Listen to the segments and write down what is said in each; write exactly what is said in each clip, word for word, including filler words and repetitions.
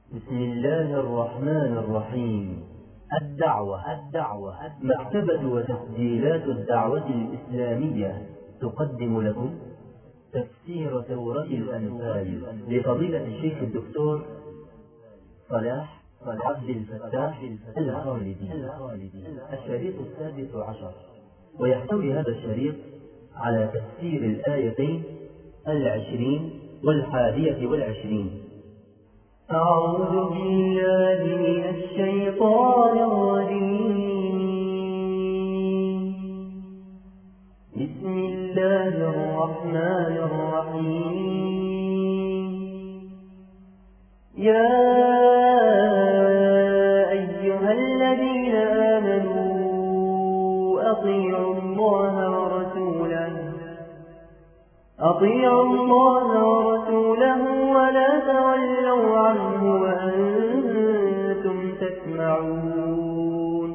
بسم الله الرحمن الرحيم. الدعوة الدعوة مكتبة وتسجيلات الدعوة الإسلامية تقدم لكم تفسير سورة الأنفال لفضيلة الشيخ الدكتور صلاح عبد الفتاح الخالدي، الشريط السادس عشر، ويحتوي هذا الشريط على تفسير الآيتين العشرين والحادية والعشرين. أعوذ بالله من الشيطان الرجيم. بسم الله الرحمن الرحيم. يا أيها الذين آمنوا أطيعوا الله ورسوله أطيعوا الله ورسوله ولا تولوا عنه وأنتم تسمعون.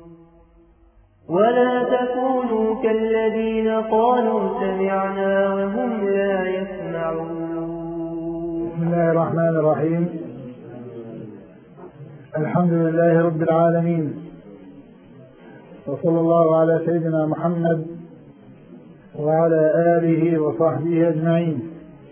ولا تكونوا كالذين قالوا سمعنا وهم لا يسمعون. بسم الله الرحمن الرحيم. الحمد لله رب العالمين، وصلى الله على سيدنا محمد وعلى آله وصحبه أجمعين.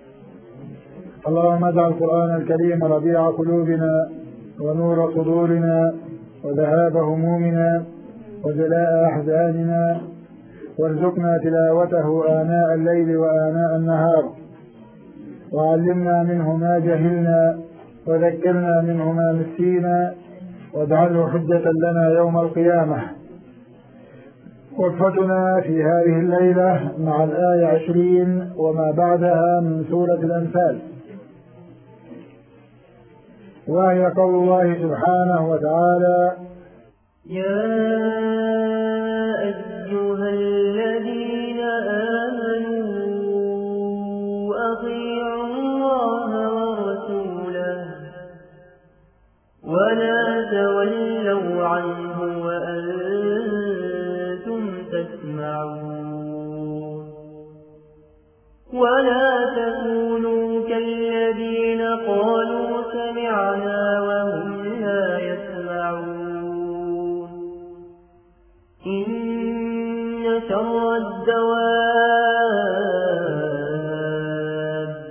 اللهم اجعل القرآن الكريم ربيع قلوبنا ونور صدورنا وذهاب همومنا وجلاء أحزاننا، وارزقنا تلاوته آناء الليل وآناء النهار، وعلمنا منه ما جهلنا وذكرنا منه ما نسينا، واجعله حجة لنا يوم القيامة. وقفتنا في هذه الليلة مع الآية عشرين وما بعدها من سورة الأنفال، وهي قول الله سبحانه وتعالى: يا أيها الذين آمنوا أطيعوا الله ورسوله ولا تولوا عنه وأنتم تسمعون. ولا تكونوا كالذين قالوا سمعنا وهم لا يسمعون. إن شر الدواب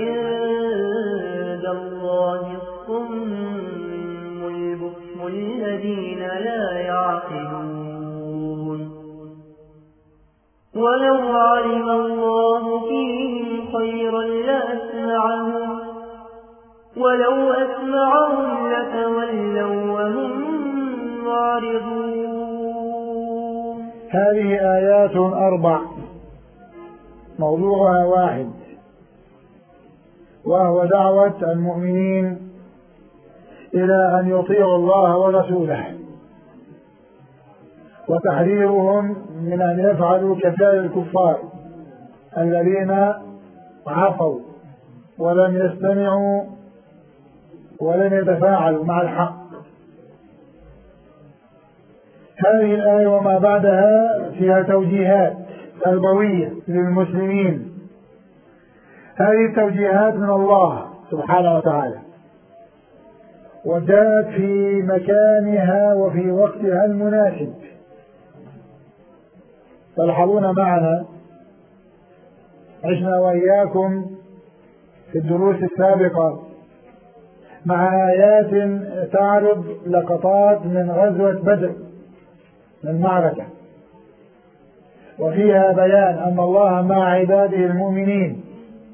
عند الله الصم البكم الذين لا يعقلون. ولو علم الله فيهم خيرا لأسمعهم ولو أسمعهم لتولوا وهم معرضون. هذه آيات أربع موضوعها واحد، وهو دعوة المؤمنين إلى أن يطيعوا الله ورسوله، وتحذيرهم من أن يفعلوا كفعل الكفار الذين عصوا ولم يستمعوا ولم يتفاعلوا مع الحق. هذه الآية وما بعدها فيها توجيهات تربوية للمسلمين. هذه التوجيهات من الله سبحانه وتعالى، وجاءت في مكانها وفي وقتها المناسب. تلحظون معنا عشنا وإياكم في الدروس السابقة مع آيات تعرض لقطات من غزوة بدر من معركة، وفيها بيان أن الله مع عباده المؤمنين.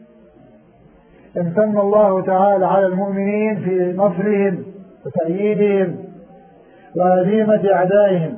امتن الله تعالى على المؤمنين في نصرهم وتأييدهم وهزيمة أعدائهم.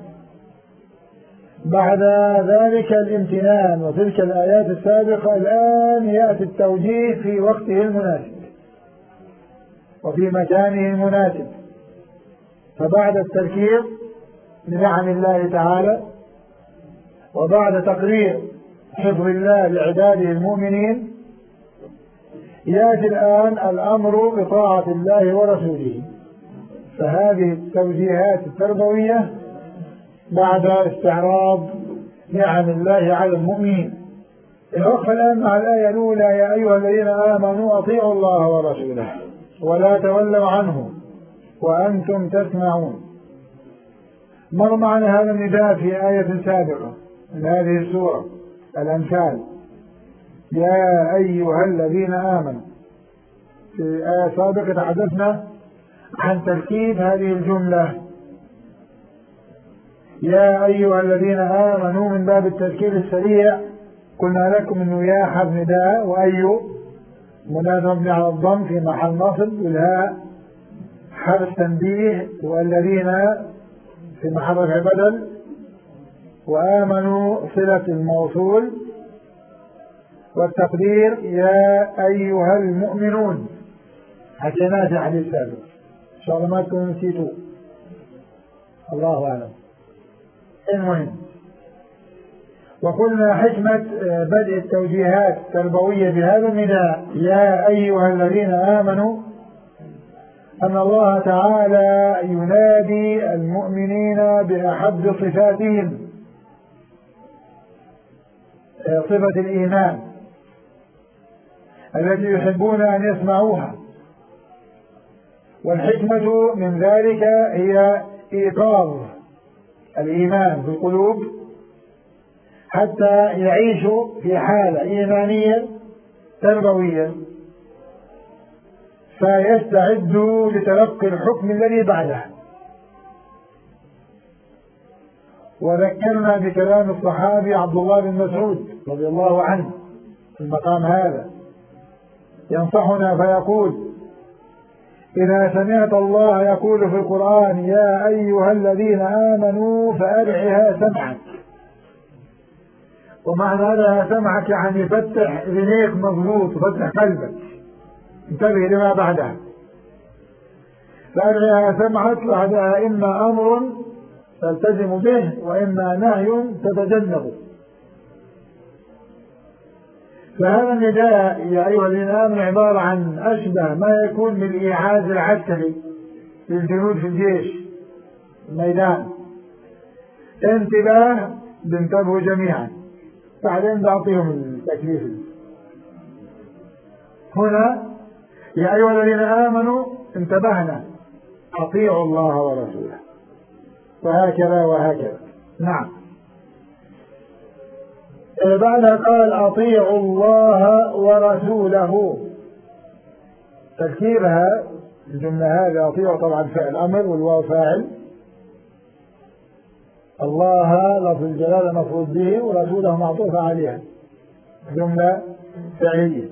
بعد ذلك الامتنان وتلك الآيات السابقة، الآن يأتي التوجيه في وقته المناسب وفي مكانه المناسب. فبعد التذكير بنعم الله تعالى وبعد تقرير حفظ الله لعباده المؤمنين، يأتي الآن الأمر بطاعة الله ورسوله. فهذه التوجيهات التربوية بعد استعراض نعم الله على المؤمنين. الوقف الآن مع الآية الأولى: يا أيها الذين آمنوا أطيعوا الله ورسوله. ولا تولوا عنه وأنتم تسمعون. مر معنا هذا النداء في آية سابقة من هذه السورة الأنفال: يا أيها الذين آمنوا. في آية سابقة تحدثنا عن تركيب هذه الجملة يا أيها الذين آمنوا من باب التذكير السريع. قلنا لكم أنه يا حرف نداء وأي منادى مبني على الضم في محل نصب، والهاء حرف تنبيه، والذين في محل رفع بدل، وآمنوا صلة الموصول، والتقدير يا أيها المؤمنون. حكيناه في حديث سابق إن شاء الله ما تكونوا نسيتوا، الله أعلم. المهم، وقلنا حكمة بدء التوجيهات التربوية بهذا النداء يا أيها الذين آمنوا أن الله تعالى ينادي المؤمنين بأحب صفاتهم، صفة الإيمان التي يحبون أن يسمعوها. والحكمة من ذلك هي إيقاظ الإيمان في القلوب حتى يعيشوا في حالة إيمانية تربوية فيستعدوا لتلقي الحكم الذي بعده. وذكرنا بكلام الصحابي عبد الله بن مسعود رضي الله عنه في المقام هذا ينصحنا فيقول: إذا سمعت الله يقول في القرآن يا أيها الذين آمنوا فأرعها سمعك. ومعنى هذا سمعك يعني فتح ذنيك مضبوط وفتح قلبك، انتبه لما بعدها. فأرعها سمعك بعدها إما أمر تلتزم به وإما نهي تتجنبه. فهذا النداء يا أيها الذين آمنوا عبارة عن أشبه ما يكون من الإيعاز العسكري للجنود في الجيش الميدان: انتباه، بانتبهوا جميعا، بعدين بعطيهم التكليف. هنا يا أيها الذين آمنوا انتبهنا، أطيعوا الله ورسوله، وهكذا وهكذا. نعم. بعدها قال أطيعوا الله ورسوله. تذكيرها الجملة هذه أطيعوا طبعا فعل أمر والواو فاعل، الله لفظ الجلالة مفعول به ورسوله معطوف عليها، جملة فعلية.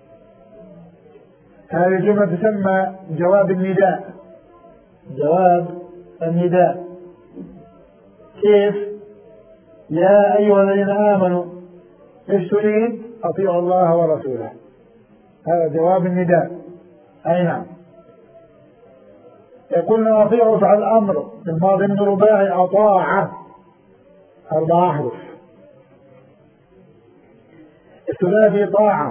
هذه الجملة تسمى جواب النداء. جواب النداء كيف؟ يا أيها الذين آمنوا إيش تريد؟ أطيعوا الله ورسوله. هذا جواب النداء. أي نعم. يقولنا أطيعوا فعل الأمر الماضي من رباعي أطاع، أربع أحرف. الثلاثي طاعة.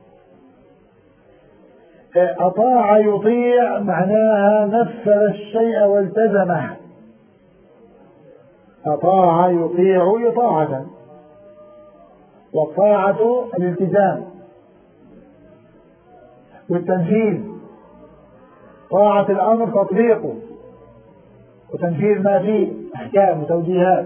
أطاع يطيع معناها نفذ الشيء والتزمه. أطاع يطيع إطاعة، والطاعة الالتزام والتنفيذ. طاعة الأمر تطبيقه وتنفيذ ما فيه أحكام وتوجيهات.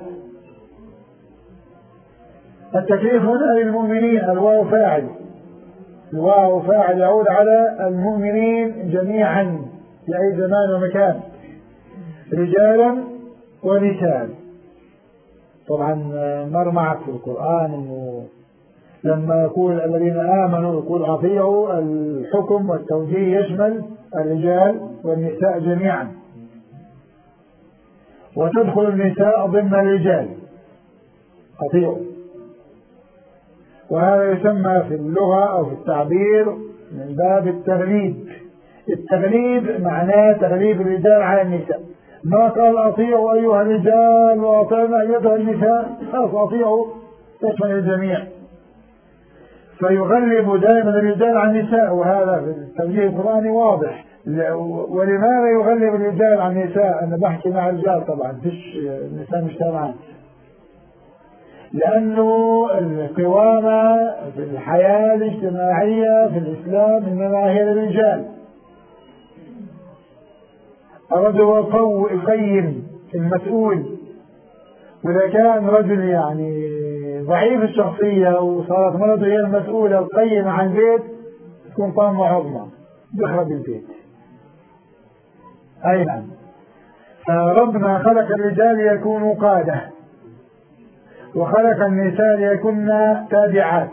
التكليف هنا للمؤمنين، الواو فاعل، الواو فاعل يعود على المؤمنين جميعا في أي زمان ومكان، رجالا ونساء. طبعا مر معك في القرآن انه لما يقول الذين آمنوا يقول أطيعوا، الحكم والتوجيه يشمل الرجال والنساء جميعا، وتدخل النساء ضمن الرجال. أطيعوا، وهذا يسمى في اللغة أو في التعبير من باب التغليب. التغليب معناه تغليب الرجال على النساء. ما قال أطيعوا أيها الرجال وأطيعنا أيها النساء، خلاص أطيعوا يشمل الجميع، فيغلب دائما الرجال على النساء، وهذا في التوجيه القرآني واضح. ولماذا يغلب الرجال على النساء؟ أنا بحكي مع الرجال طبعا، فيش النساء مجتمعات، لأنه القوامة في الحياة الاجتماعية في الإسلام إنما هي للرجال، الرجل هو القوي القيم المسؤول، وإذا كان رجل يعني ضعيف الشخصية وصارت مرته هي المسؤولة القيمة عن البيت تكون طامة عظمى يخرب البيت. أي نعم. فربنا خلق الرجال ليكونوا قادة وخلق النساء ليكون تابعات،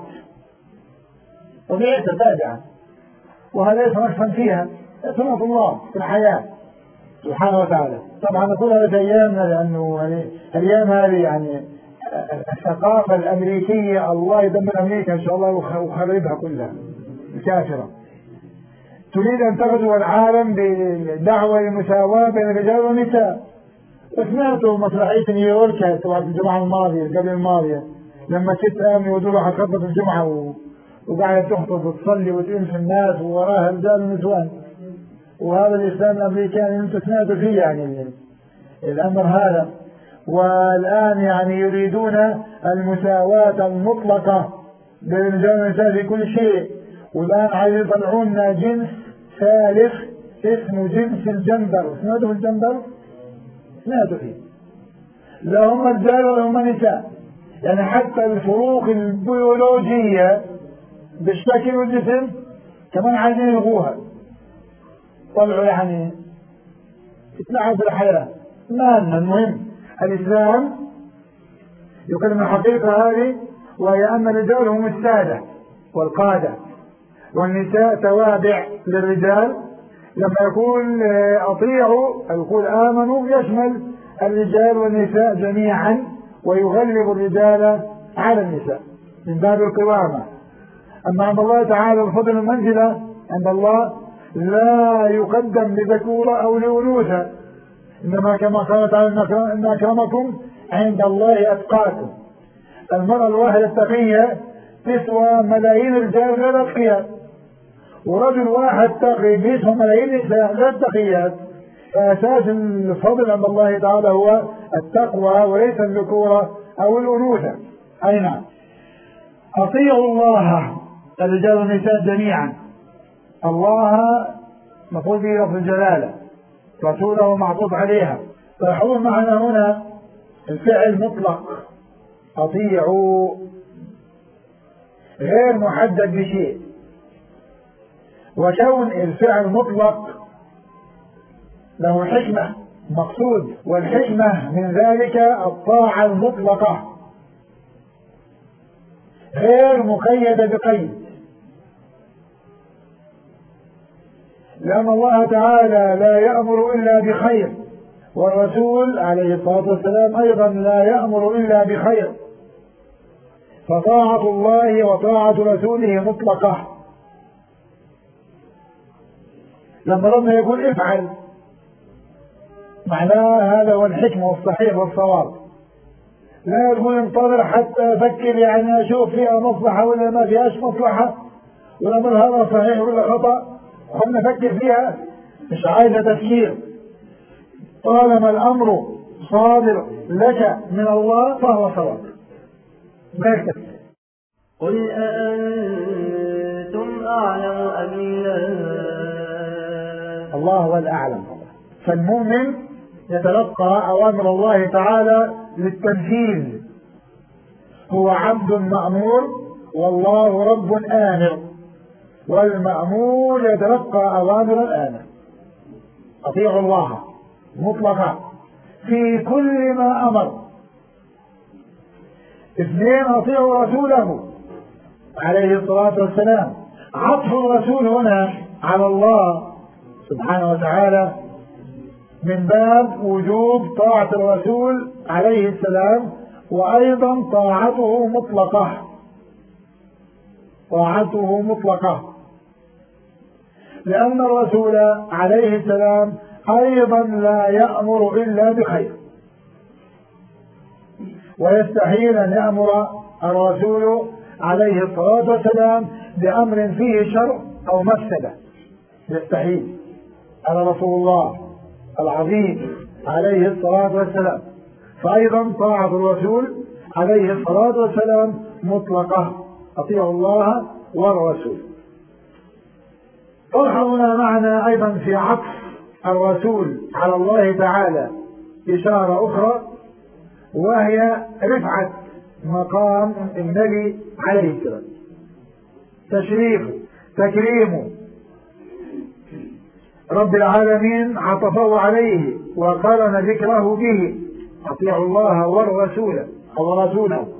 طبيعة تابعة، وهذا ليس نقصا فيها، سنة الله في الحياة سبحانه وتعالى. طبعا نقول هذه أيامنا لأنه الأيام هذه يعني الثقافة الأمريكية الله يدمر أمريكا إن شاء الله ويخربها كلها الكافرة، تريد أن تغزو العالم بدعوة المساواة بين الرجال والنساء. وسمعتوا مسرحية نيويورك تبعت الجمعة الماضية قبل الماضية لما ست آمنة ودولها خطبت الجمعة وقاعدة تخطب وتصلي وتنسى الناس ووراها رجال ونسوان، وهذا الإسلام الأمريكاني أنتم سمعتوا فيه يعني الأمر هذا. والآن يعني يريدون المساواة المطلقة بين الرجال والنساء في كل شيء، والآن عايزين يطلعون جنس ثالث اسمه جنس الجندر. سمعتوا الجندر؟ سمعتوا فيه؟ لا هم رجال ولا هم نساء، يعني حتى الفروق البيولوجية بالشكل والجسم كمان عايزين يلغوها، طلعوا يعني اتنعوا في الحياة. المهم المهم الإسلام يكلم الحقيقة هذه، وهي أن الرجال هم السادة والقادة والنساء توابع للرجال. لما يقول أطيعوا يقول آمنوا يشمل الرجال والنساء جميعا، ويغلب الرجال على النساء من باب القوامة. أما عند الله تعالى الفضل المنزلة عند الله لا يقدم لذكورة أو لأنوثة، إنما كما قال تعالى إن أكرمكم عند الله أتقاكم. المرأة الواحدة التقية تسوى ملايين الرجال غير أتقياء، ورجل واحد تقي بيسوى ملايين نساء غير تقيات. فأساس الفضل عند الله تعالى هو التقوى وليس الذكورة أو الأنوثة. أي نعم. أطيعوا الله الرجال والنساء جميعا. الله مفعول به لفظ الجلالة، رسوله معطوف عليها. فالحضور معنا هنا الفعل مطلق أطيعوا غير محدد بشيء، وكون الفعل مطلق له حكمة مقصود، والحكمة من ذلك الطاعة المطلقة غير مقيدة بقيد، لأن الله تعالى لا يأمر إلا بخير، والرسول عليه الصلاة والسلام أيضا لا يأمر إلا بخير، فطاعة الله وطاعة رسوله مطلقة. لما ربنا يقول افعل معناه هذا هو الحكمة والصحيح والصواب، لا يقول انتظر حتى أفكر يعني أشوف فيها مصلحة ولا ما فيهاش مصلحة، والأمر هذا صحيح ولا خطأ خلنا نفكر فيها، مش عايزة تفكير. طالما الأمر صادر لك من الله فهو صواب. قل أأنتم أعلم أم الله؟ الله هو الأعلم. فالمؤمن يتلقى أوامر الله تعالى للتنفيذ، هو عبد مأمور والله رب آمر، والمأمور يتلقى أوامر الآمر. أطيعوا الله مطلقا في كل ما أمر. اثنين أطيعوا رسوله عليه الصلاة والسلام. عطف الرسول هنا على الله سبحانه وتعالى من باب وجوب طاعة الرسول عليه السلام، وأيضا طاعته مطلقة، طاعته مطلقة، لأن الرسول عليه السلام أيضا لا يأمر إلا بخير، ويستحيل أن يأمر الرسول عليه الصلاة والسلام بأمر فيه شر أو مفسدة، يستحيل. على رسول الله العظيم عليه الصلاة والسلام، فأيضا طاعة الرسول عليه الصلاة والسلام مطلقة. أطيعوا الله والرسول. طرحنا معنا أيضا في عطف الرسول على الله تعالى إشارة أخرى، وهي رفعة مقام النبي عليه السلام، تشريفه تكريمه. رب العالمين عطفه عليه وقارن ذكره به، أطيعوا الله والرسول أو رسوله،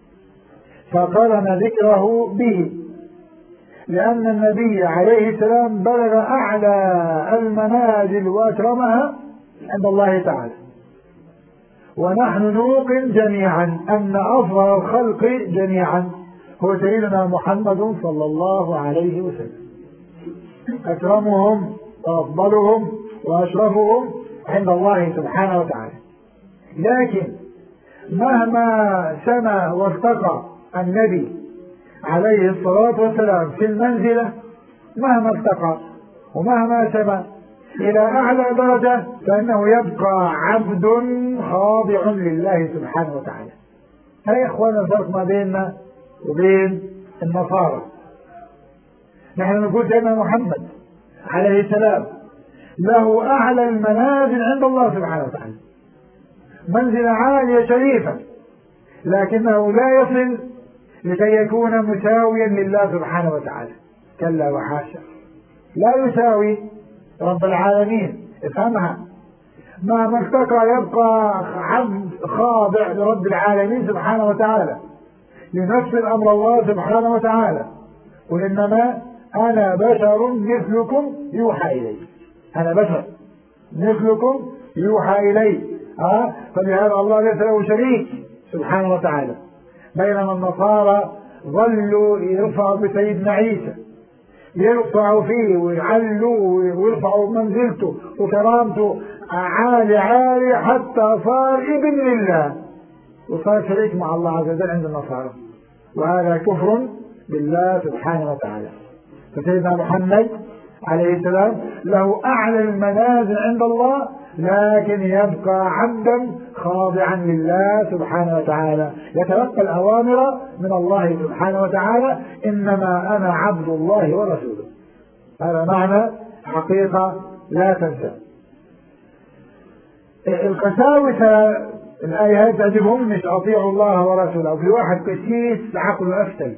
فقارن ذكره به، لأن النبي عليه السلام بلغ أعلى المنازل وأكرمها عند الله تعالى. ونحن نوقن جميعا أن أفضل الخلق جميعا هو سيدنا محمد صلى الله عليه وسلم، أكرمهم وأفضلهم وأشرفهم عند الله سبحانه وتعالى. لكن مهما سمى وارتقى النبي عليه الصلاة والسلام في المنزلة، مهما ارتقى ومهما سمى إلى أعلى درجة، فإنه يبقى عبد خاضع لله سبحانه وتعالى. هيا إخوانا الفرق ما بيننا وبين النصارى. نحن نقول سيدنا محمد عليه السلام له أعلى المنازل عند الله سبحانه وتعالى، منزلة عالية شريفة، لكنه لا يصل لكي يكون مساويا لله سبحانه وتعالى، كلا وحاشا، لا يساوي رب العالمين. افهمها، مهما ارتقى يبقى عبد خاضع لرب العالمين سبحانه وتعالى، ينفذ أمر الله سبحانه وتعالى. قل إنما أنا بشر مثلكم يوحى إلي، أنا بشر مثلكم يوحى إلي. أه؟ فلهذا الله ليس له شريك سبحانه وتعالى. بينما النصارى ظلوا يرفعوا بسيدنا عيسى، يرفعوا فيه ويعلوا ويرفعوا منزلته وكرامته عالي عالي حتى صار ابن لله وصار شريك مع الله عز وجل عند النصارى، وهذا كفر بالله سبحانه وتعالى. فسيدنا محمد عليه السلام له أعلى المنازل عند الله، لكن يبقى عبدا خاضعا لله سبحانه وتعالى، يتلقى الأوامر من الله سبحانه وتعالى، إنما أنا عبد الله ورسوله. هذا معنى حقيقة لا تنسى. القساوسة الآية هذه تعجبهم، مش أطيعوا الله ورسوله. في واحد قسيس عقله أفتل،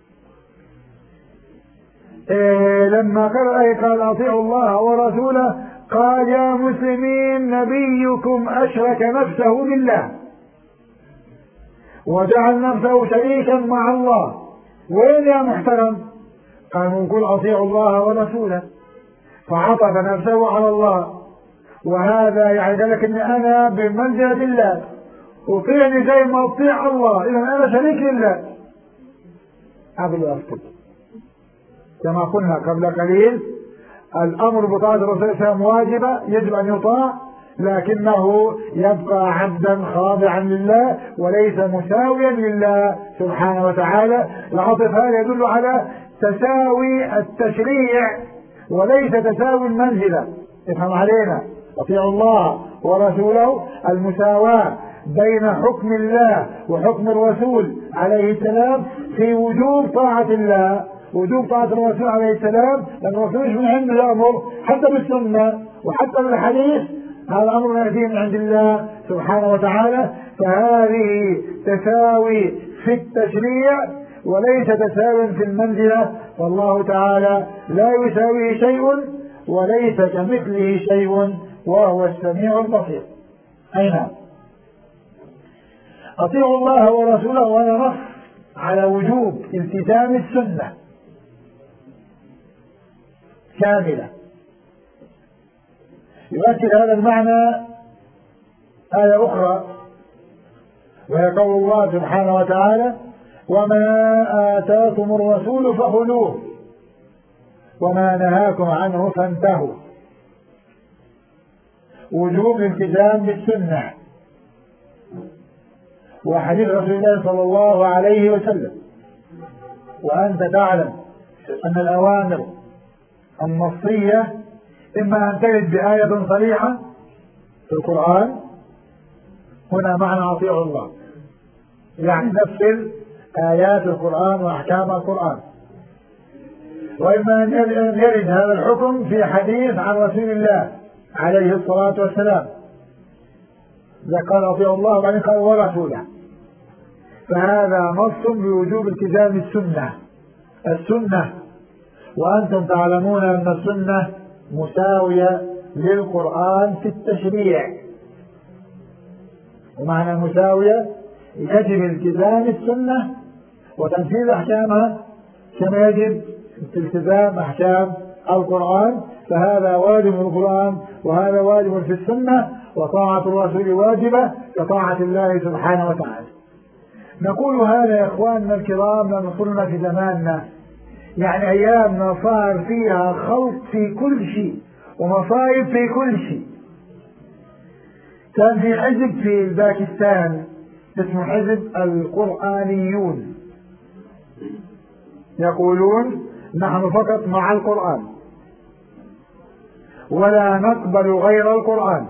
إيه لما قرأ الآية قال أطيعوا الله ورسوله، قال يا مسلمين نبيكم أشرك نفسه بالله وجعل نفسه شريكا مع الله، وين يا محترم؟ قال نقول أطيعوا الله ورسوله، فعطف نفسه على الله. وهذا يعني لك أن أنا بمنزلة الله، أطيعني زي ما أطيع الله، إذا أنا شريك لله. أقول أفتد كما قلنا قبل قليل، الأمر بطاعة الرسول صلى الله عليه وسلم واجبة، يجب أن يطاع، لكنه يبقى عبدا خاضعا لله وليس مساويا لله سبحانه وتعالى. العطف هذا يدل على تساوي التشريع وليس تساوي المنزلة. افهم علينا، أطيعوا الله ورسوله، المساواة بين حكم الله وحكم الرسول عليه السلام في وجوب طاعة الله، وجوب طاعة الرسول عليه السلام، لأن الرسول مش من عنده يأمر، حتى بالسنة وحتى بالحديث هذا أمر يأتي من عند الله سبحانه وتعالى. فهذه تساوي في التشريع وليس تساوي في المنزلة، والله تعالى لا يساويه شيء وليس كمثله شيء وهو السميع البصير. أي نعم. أطيعوا الله ورسوله، وهذا نص على وجوب التزام السنة كاملة. يؤكد هذا المعنى آية أخرى، وهي قول الله سبحانه وتعالى وما آتاكم الرسول فخذوه وما نهاكم عنه فانتهوا. وجوب الالتزام بالسنة. وحديث رسول الله صلى الله عليه وسلم وأنت تعلم أن الأوامر النصية إما أن ترد بآية صريحة في القرآن، هنا معنى أطيعوا الله، يعني نفذ آيات القرآن وأحكام القرآن، وإما أن يرد هذا الحكم في حديث عن رسول الله عليه الصلاة والسلام، قال أطيعوا الله وبعدين قال ورسوله، فهذا نص بوجوب التزام السنة. السنة وأنتم تعلمون أن السنة مساوية للقرآن في التشريع، ومعنى مساوية يجب التزام السنة وتنفيذ أحكامها كما يجب التزام أحكام القرآن، فهذا واجب في القرآن وهذا واجب في السنة، وطاعة الرسول واجبة كطاعة الله سبحانه وتعالى. نقول هذا يا إخواننا الكرام لما صرنا في زماننا، يعني أيامنا صار فيها خلط في كل شيء ومصايب في كل شيء. كان في حزب في باكستان اسمه حزب القرآنيون، يقولون نحن فقط مع القرآن ولا نقبل غير القرآن،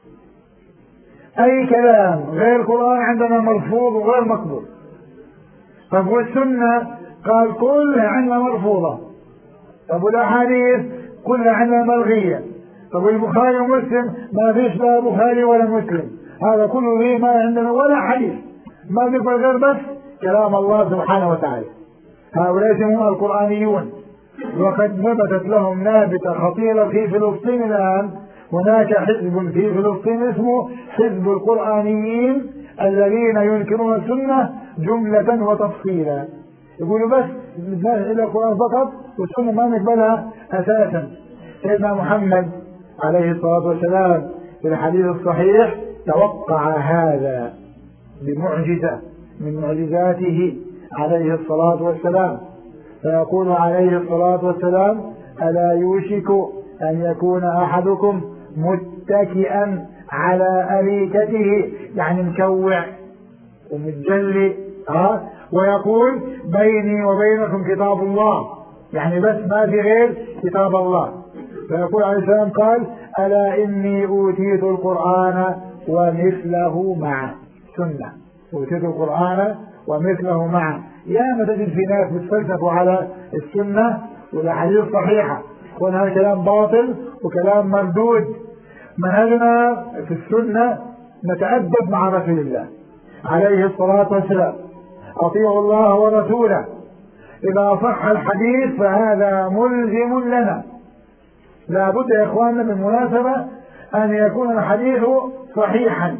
أي كلام غير القرآن عندنا مرفوض وغير مقبول. طب والسنة قال كلها عندنا مرفوضة، طب والأحاديث كلها عندنا ملغية، طب والبخاري ومسلم ما فيش لا بخاري ولا مسلم، هذا كله ليه ما عندنا ولا حديث، ما نقبل غير بس كلام الله سبحانه وتعالى. هؤلاء هم القرآنيون، وقد نبتت لهم نابتة خطيرة في فلسطين الآن. هناك حزب في فلسطين اسمه حزب القرآنيين الذين ينكرون السنة جملة وتفصيلا، يقولوا بس إلى القرآن فقط والسنة ما نقبلها أساسا. سيدنا محمد عليه الصلاة والسلام في الحديث الصحيح توقع هذا بمعجزة من معجزاته عليه الصلاة والسلام، فيقول عليه الصلاة والسلام: ألا يوشك أن يكون أحدكم متكئا على أريكته، يعني مكوع ومتجلي، ها، ويقول بيني وبينكم كتاب الله، يعني بس ما في غير كتاب الله. فيقول عليه السلام قال: ألا إني أوتيت القرآن ومثله معه، سنة، أوتيت القرآن ومثله معه. يا ما تجد في ناس بتفلسفوا على السنة والأحاديث الصحيحة، وهذا كلام باطل وكلام مردود. منهجنا في السنة نتأدب مع رسول الله عليه الصلاة والسلام، أطيعوا الله ورسوله، إذا صح الحديث فهذا ملزم لنا. لا بد يا إخواننا بالمناسبة أن يكون الحديث صحيحا،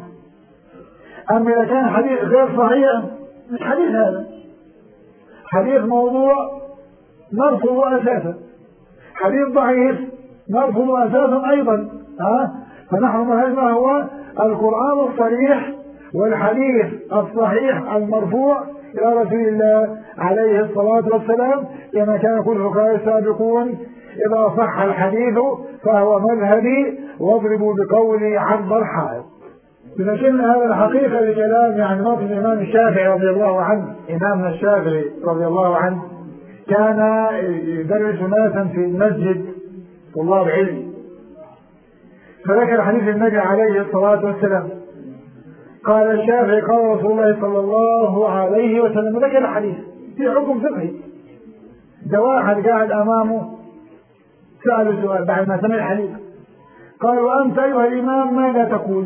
أما إذا كان حديث غير صحيح مش حديث، هذا حديث موضوع نرفض أساسا، حديث ضعيف نرفض أساسا أيضا، ها؟ فنحن منهجنا هو القرآن الصريح والحديث الصحيح المرفوع إلى رسول الله عليه الصلاة والسلام، كما كان يقول الفقهاء السابقون: إذا صح الحديث فهو مذهبي واضربوا بقولي عرض الحائط. لكن هذا الحقيقة لكلام يعني موقف الإمام الشافعي رضي الله عنه. إمامنا الشافعي رضي الله عنه كان يدرس ناسا في المسجد طلاب علم، فذكر حديث النبي عليه الصلاة والسلام، قال الشافعي: قال رسول الله صلى الله عليه وسلم، ذكر الحديث في حكم فقهي. ده واحد قاعد أمامه سأله سؤال بعد ما سمع الحديث، قال: وأنت أيها الإمام ماذا تقول؟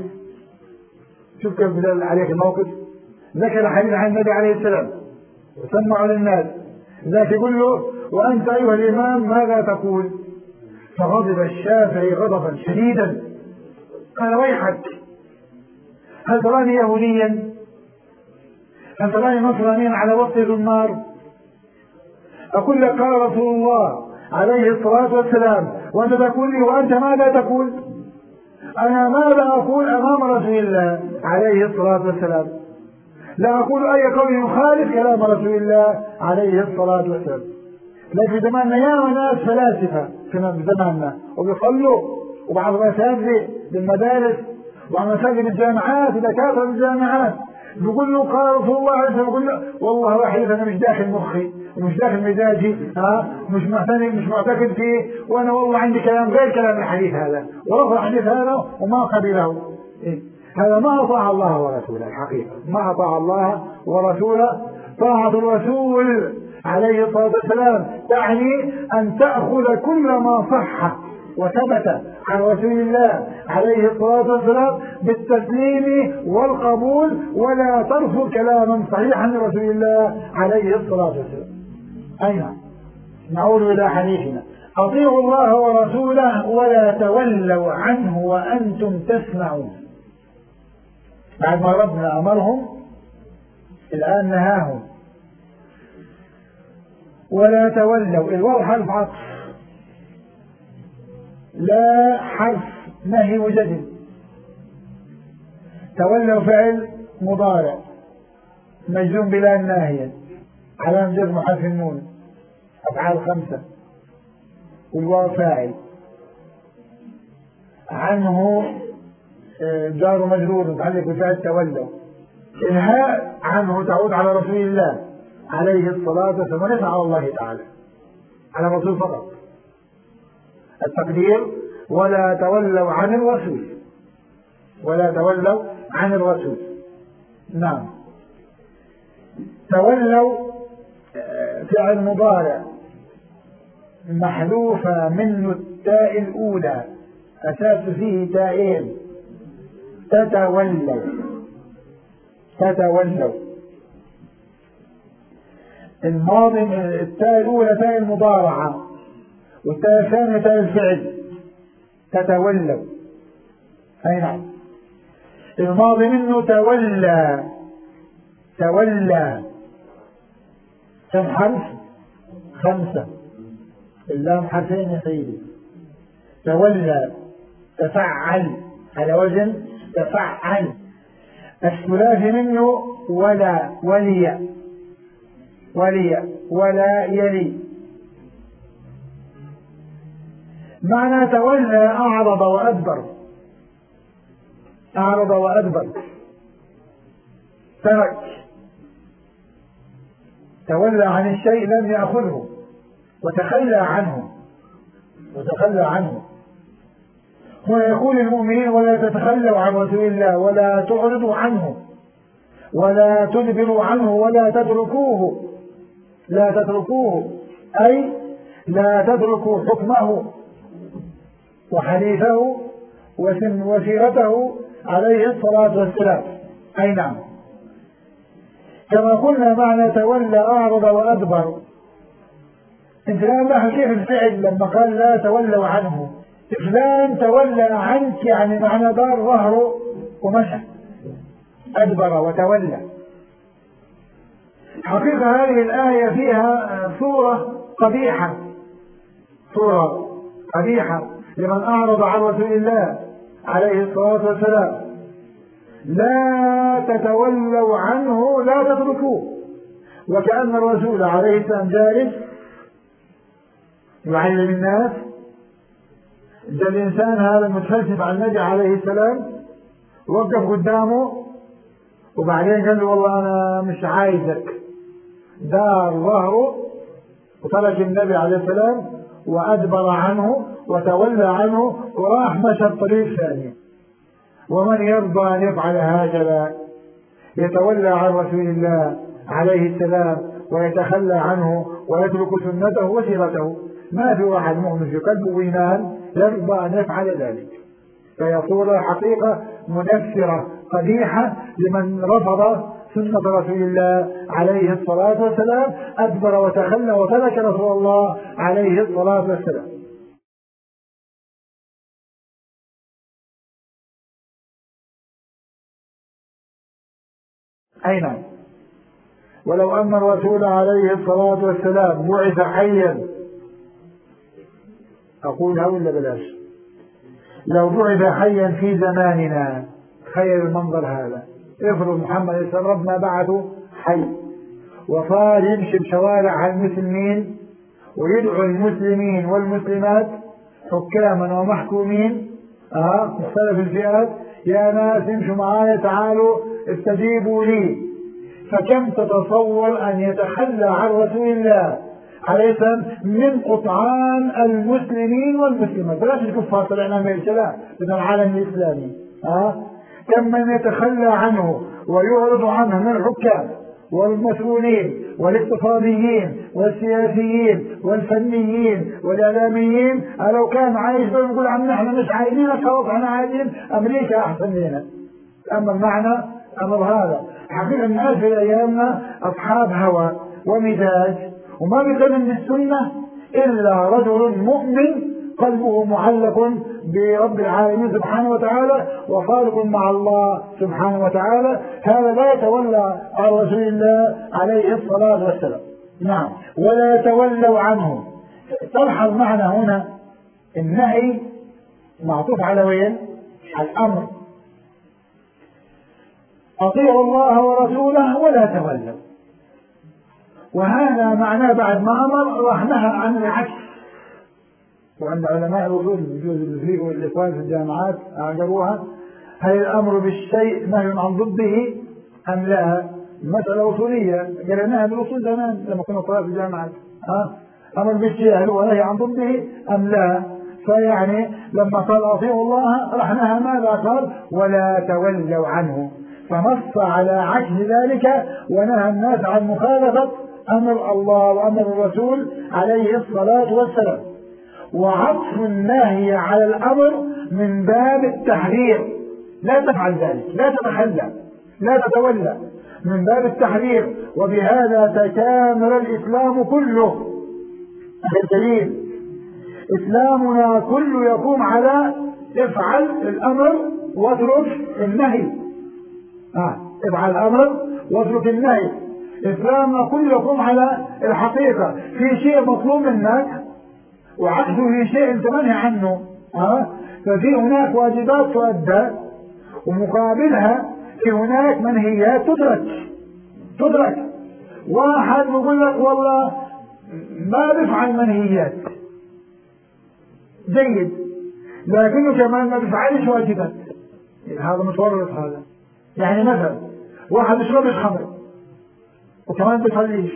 شوف كيف بدل عليك الموقف. ذكر الحديث عن النبي عليه السلام وسمعوا للناس، ذاك يقول له: وأنت أيها الإمام ماذا تقول؟ فغضب الشافعي غضبا شديدا، قال: ويحك، هل تراني يهوديا؟ هل تراني نصرانيا على وقت النار؟ أقول لك قال رسول الله عليه الصلاة والسلام وأنت تقول لي وأنت ماذا تقول؟ أنا ماذا أقول أمام رسول الله عليه الصلاة والسلام؟ لا أقول أي قول يخالف كلام رسول الله عليه الصلاة والسلام. لكن في زماننا يا ناس فلاسفة في زماننا وبيصلوا وبعض الأساتذة بالمدارس وعلى مساجد الجامعات ودكاترة الجامعات بيقول له قال رسول الله عليه وسلم، يقول له والله واحد أنا مش داخل مخي ومش داخل مزاجي، ها، مش معتنق مش معتقد فيه، وأنا والله عندي كلام غير كلام الحديث هذا، ورفع الحديث هذا وما قبله. إيه؟ هذا ما أطاع الله ورسوله. الحقيقة ما أطاع الله ورسوله. طاعة الرسول عليه الصلاة والسلام تعني أن تأخذ كل ما صح وثبت عن رسول الله عليه الصلاة والسلام بالتسليم والقبول ولا ترفض كلاما صحيحا لرسول الله عليه الصلاة والسلام. أين نعود إلى حديثنا: أطيعوا الله ورسوله ولا تولوا عنه وأنتم تسمعون. بعد ما ربنا أمرهم الآن نهاهم. ولا تولوا، الواو حرف عطف، لا حرف نهي وجزم. تولوا فعل مضارع مجزوم بلا الناهية على جزم حرف النون، أفعال خمسة، والواو فاعل، عنه جار مجرور متعلق بفعل تولوا. الهاء عنه تعود على رسول الله عليه الصلاة والسلام وليس على الله تعالى، على الرسول فقط. التقدير: ولا تولوا عن الرسول، ولا تولوا عن الرسول. نعم. تولوا فعل مضارع محذوفة منه التاء الأولى، أساس فيه تائين، تتولوا تتولوا. الماضي التاء الأولى تاء المضارعة، والتاء الثانية تاء الفعل، تتولوا. أي نعم. الماضي منه تولى، تولى. كم حرف؟ خمسة. اللام حرفين يا سيدي. تولى تفعل على وزن تفعل. الثلاثي منه ولا، ولي، ولي، ولا يلي. معنى تولى أعرض وأدبر، أعرض وأدبر، ترك، تولى عن الشيء لم يأخذه وتخلى عنه، وتخلى عنه. هنا يقول المؤمنين: ولا تتخلوا عن رسول الله ولا تعرضوا عنه ولا تدبروا عنه ولا تتركوه، لا تتركوه أي لا تتركوا حكمه وحديثه وسيرته عليه الصلاة والسلام. أي نعم. كما قلنا معنى تولى أعرض وأدبر. انت الآن لاحظ كيف الفعل لما قال لا تولوا عنه، فلان تولى عنك يعني معنى دار ظهره ومشى، أدبر وتولى. حقيقة هذه الآية فيها صورة قبيحة، صورة قبيحة لمن أعرض عن رسول الله عليه الصلاة والسلام. لا تتولوا عنه لا تتركوه، وكأن الرسول عليه السلام جالس يعلم الناس. جاء الإنسان هذا المتفلسف عن النبي عليه السلام وقف قدامه وبعدين قال له: والله أنا مش عايزك. دار ظهره وترك النبي عليه السلام وأدبر عنه وتولى عنه وراح مشى الطريق ثاني. ومن يرضى أن يفعل هكذا يتولى عن رسول الله عليه السلام ويتخلى عنه ويترك سنته وسيرته؟ ما في واحد مؤمن في قلبه إيمان يرضى أن يفعل ذلك. فهي صورة حقيقة منفرة قبيحة لمن رفض سنة رسول الله عليه الصلاة والسلام، أدبر وتخلى وترك رسول الله عليه الصلاة والسلام. أين؟ ولو أن الرسول عليه الصلاة والسلام بعث حيا، أقولها ولا بلاش؟ لو بعث حيا في زماننا، تخيل المنظر هذا، افرض محمد صلى الله عليه وسلم ربنا بعثه حي وصار يمشي بشوارع المسلمين ويدعو المسلمين والمسلمات حكاما ومحكومين، اه مختلف الفئات: يا ناس امشوا معايا، تعالوا استجيبوا لي. فكم تتصور أن يتخلى عن رسول الله عليه السلام من قطعان المسلمين والمسلمات، بلاش الكفار طلعنا من الكلام من العالم الإسلامي. اه كم من يتخلى عنه ويعرض عنه من الحكام والمسؤولين والاقتصاديين والسياسيين والفنيين والإعلاميين لو كان عايش يقول عم نحن مش عايزين خلاص احنا عايزين أمريكا أحسن لنا. أما المعنى أمر هذا حقيقة الناس في أيامنا أصحاب هوى ومزاج، وما بيقبل من السنة إلا رجل مؤمن قلبه معلق برب العالمين سبحانه وتعالى وخالق مع الله سبحانه وتعالى، هذا لا يتولى عن رسول الله عليه الصلاة والسلام. نعم، ولا يتولوا عنه. تلحظ معنا هنا النهي معطوف على وين؟ على الأمر، أطيعوا الله ورسوله ولا تولوا، وهذا معناه بعد ما أمر راح نهى عن العكس. وعند علماء الوصول يجوز الفريق والإخوان في الجامعات أعجبوها، هل الأمر بالشيء نهي عن ضده أم لا؟ مسألة وصولية قريناها بالوصول زمان لما كنا طلاب في الجامعات. ها أمر بالشيء هل هو نهي عن ضده أم لا؟ فيعني لما قال أطيعوا الله راح نهى ماذا قال؟ ولا تولوا عنه، فنص على عكس ذلك ونهى الناس عن مخالفة أمر الله وأمر الرسول عليه الصلاة والسلام. وعطف النهي على الأمر من باب التحرير، لا تفعل ذلك، لا تتخلى، لا تتولى، من باب التحرير. وبهذا تكامل الإسلام كله. الدليل إسلامنا كله يقوم على افعل الأمر واترك النهي. آه. افعل الأمر واترك النهي. إسلامنا كله يقوم على الحقيقة، في شيء مطلوب منك وعكسه في شيء انت منهي عنه. ها ففي هناك واجبات تؤدى ومقابلها في هناك منهيات تدرك تدرك واحد يقول لك والله ما بفعل منهيات جيد، لكنه كمان ما بفعلش واجبات، هذا متورط. هذا يعني مثلا واحد يشربش خمر وكمان بيصليش،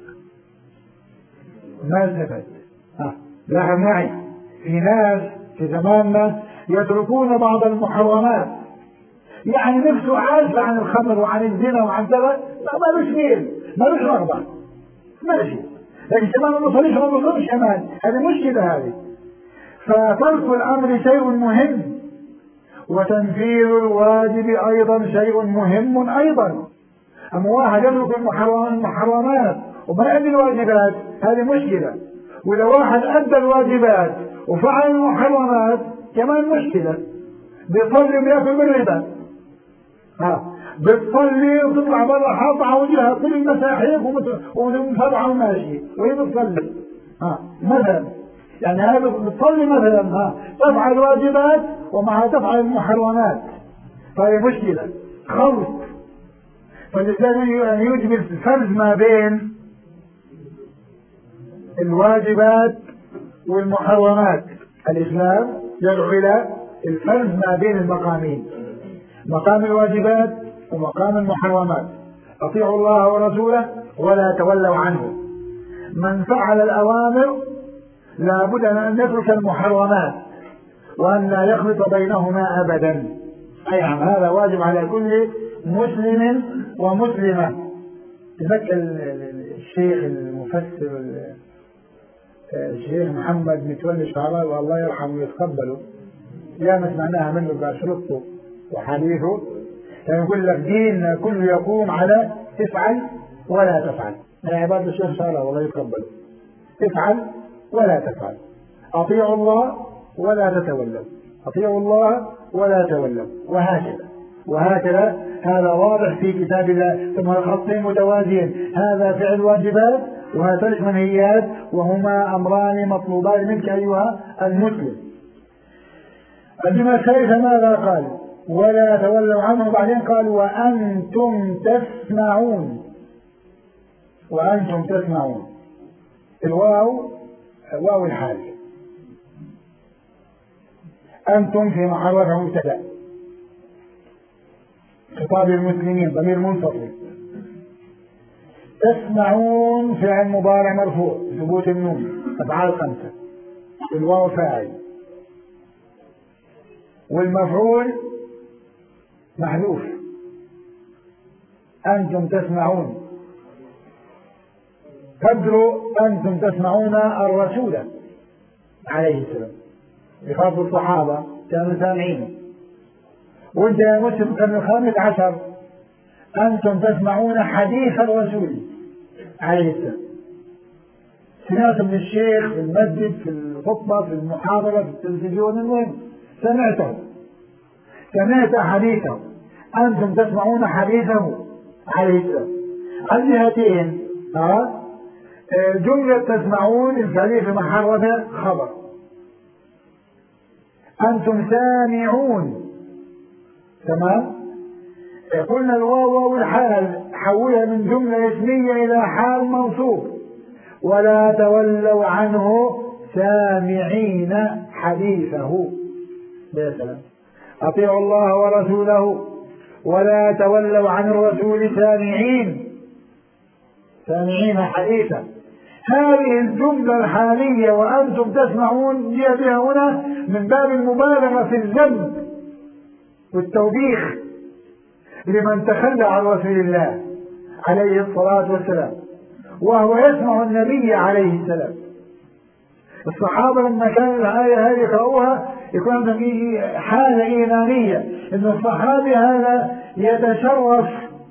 ما استفاد. لاحظ معي في ناس في زماننا يتركون بعض المحرمات، يعني نفسه عارفة عن الخمر وعن الزنا وعن كذا، ما مالوش ميل، مالوش رغبة، ماشي، لكن كمان ما بيصليش ما بيصومش كمان، هذه مشكلة هذه. فترك الأمر شيء مهم، وتنفيذ الواجب أيضا شيء مهم أيضا. أما واحد يترك المحرمات وما يؤدي الواجبات هذه مشكلة، وإذا واحد أدى الواجبات وفعل المحرمات كمان مشكلة. بيصلي وبياكل بالربا، ها بتصلي وتطلع برا حاطة على وجهها كل المساحيق ومتابعة وماشي وهي بتصلي، ها مثلا يعني هذا بتصلي مثلا، ها تفعل الواجبات ومعها تفعل المحرمات، فهي مشكلة خلط. فالإسلام يوجب الفرز ما بين الواجبات والمحرمات. الإسلام يدعو إلى الفرز ما بين المقامين، مقام الواجبات ومقام المحرمات. أطيعوا الله ورسوله ولا تولوا عنه. من فعل الأوامر لا بد أن يترك المحرمات وأن لا يخلط بينهما أبدا. أي نعم، هذا واجب على كل مسلم ومسلمة. تذكر الشيخ المفسر الشيخ محمد متولي الشعراوي والله يرحمه ويتقبله، يا ما سمعناها منه بأشرطه وحديثه، يعني يقول لك ديننا كله يقوم على افعل ولا تفعل. يا عباد الشيخ الشعراوي والله يتقبله، افعل ولا تفعل، أطيعوا الله ولا تتولوا، أطيعوا الله ولا تولوا، وهكذا وهكذا. هذا واضح في كتاب الله، ثم الخطين متوازيين، هذا فعل واجبات وهذا ترك منهيات، وهما أمران مطلوبان منك أيها المسلم. الجملة الثالثة ماذا قال؟ ولا تولوا عنه. بعدين قال وأنتم تسمعون، وأنتم تسمعون. الواو واو الحال، أنتم في محل رفع مبتدأ، خطاب المسلمين ضمير منفصل. تسمعون فعل مضارع مرفوع ثبوت النون، أفعال خمسة، الواو فاعل، والمفعول محذوف. أنتم تسمعون قدر أنتم تسمعون الرسول عليه السلام، يخاف الصحابة كانوا سامعين. وانت يا مسلم القرن الخامس عشر أنتم تسمعون حديث الرسول عليه السلام، سمعت من الشيخ في المسجد، في الخطبة، في المحاضرة، في التلفزيون، المهم سمعته، سمعت حديثه، أنتم تسمعون حديثه عليه السلام عن جهتين. ها جملة تسمعون الفعلية في محل رفع خبر، أنتم سامعون، تمام. قلنا الواو والحال حولها من جملة اسمية إلى حال منصوب. ولا تولوا عنه سامعين حديثه، يا سلام. أطيعوا الله ورسوله ولا تولوا عن الرسول سامعين سامعين حديثا. هذه الجملة الحالية وأنتم تسمعون جاء بها هنا من باب المبالغة في الذم والتوبيخ لمن تخلى عن رسول الله عليه الصلاة والسلام وهو يسمع النبي عليه السلام. الصحابة لما كان الآية هذه يقرأوها يكون عندهم حالة إيمانية إن الصحابي هذا يتشرف